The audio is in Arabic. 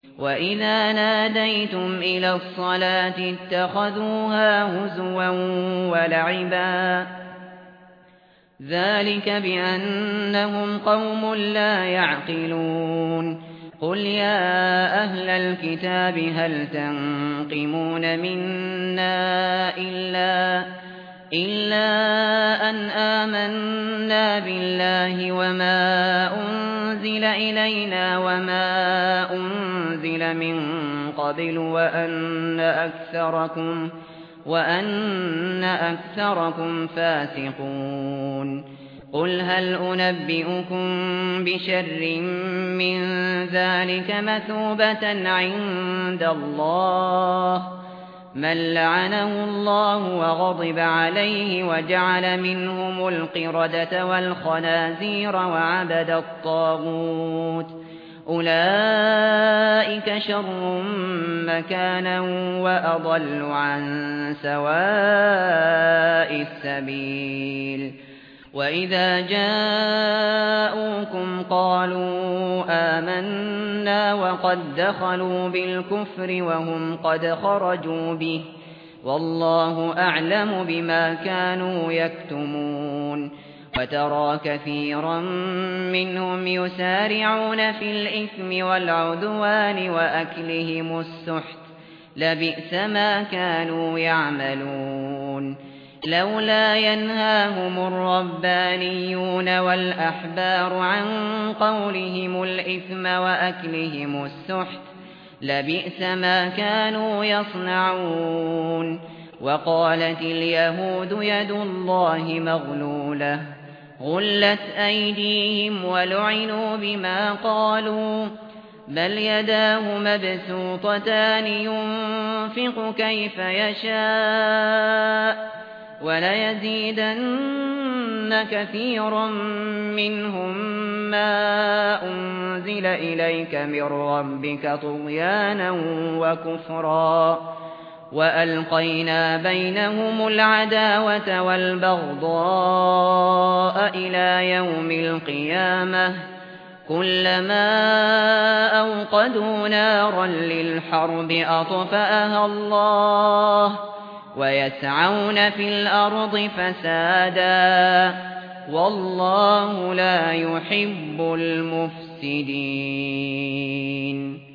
وَإِذَا نَادَيْتُمْ إِلَى الصَّلَاةِ اتَّخَذُوهَا هُزُوًا وَلَعِبًا ذَلِكَ بِأَنَّهُمْ قَوْمٌ لَّا يَعْقِلُونَ قُلْ يَا أَهْلَ الْكِتَابِ هَلْ تَنقِمُونَ مِنَّا إِلَّا أَنْ آمَنَّا بِاللَّهِ وَمَا أُنزِلَ إِلَيْنَا وَمَا أُنزِلَ مِن قَبْلُ وَأَنَّ أَكْثَرَكُمْ فَاسِقُونَ قُلْ هَلْ أُنَبِّئُكُم بِشَرٍّ مِّن ذَلِكَ مَثُوبَةً عِندَ اللَّهِ مَن لَّعَنَهُ اللَّهُ وَغَضِبَ عَلَيْهِ وَجَعَلَ مِنْهُمُ الْقِرَدَةَ وَالْخَنَازِيرَ وَعَبَدَ الطَّاغُوتَ أُولَئِكَ شَرٌّ مَّكَانًا وَأَضَلُّ عَن سَوَاءِ السَّبِيلِ وَإِذَا جَاءُوكُمْ قَالُوا آمَنَّا وَقَدْ دَخَلُوا بِالْكُفْرِ وَهُمْ قَدْ خَرَجُوا بِهِ وَاللَّهُ أَعْلَمُ بِمَا كَانُوا يَكْتُمُونَ وَتَرَى كَثِيرًا مِّنْهُمْ يُسَارِعُونَ فِي الْإِثْمِ وَالْعُدْوَانِ وَأَكْلِهِمُ السُّحْتَ لَبِئْسَ مَا كَانُوا يَعْمَلُونَ لَوْلَا يَنْهَاهُمُ الرَّبَّانِيُّونَ وَالْأَحْبَارُ عَن قَوْلِهِمُ الْإِثْمَ وَأَكْلِهِمُ السُّحْتَ لَبِئْسَ مَا كَانُوا يَصْنَعُونَ وَقَالَتِ الْيَهُودُ يَدُ اللَّهِ مَغْلُولَةٌ غُلَّتْ أَيْدِيهِمْ وَلُعِنُوا بِمَا قَالُوا بَلْ يَدَاهُ مَبْسُوطَتَانِ يُنفِقُ كَيْفَ يَشَاءُ وَلَيَزِيدَنَّ كَثِيرًا مِّنْهُم مَّا أُنزِلَ إِلَيْكَ مِن رَّبِّكَ طُغْيَانًا وَكُفْرًا وَأَلْقَيْنَا بَيْنَهُمُ الْعَدَاوَةَ وَالْبَغْضَاءَ إِلَى يَوْمِ الْقِيَامَةِ كُلَّمَا أَوْقَدُوا نَارًا لِّلْحَرْبِ أَطْفَأَهَا اللَّهُ وَيَسْعَوْنَ فِي الْأَرْضِ فَسَادًا وَاللَّهُ لَا يُحِبُّ الْمُفْسِدِينَ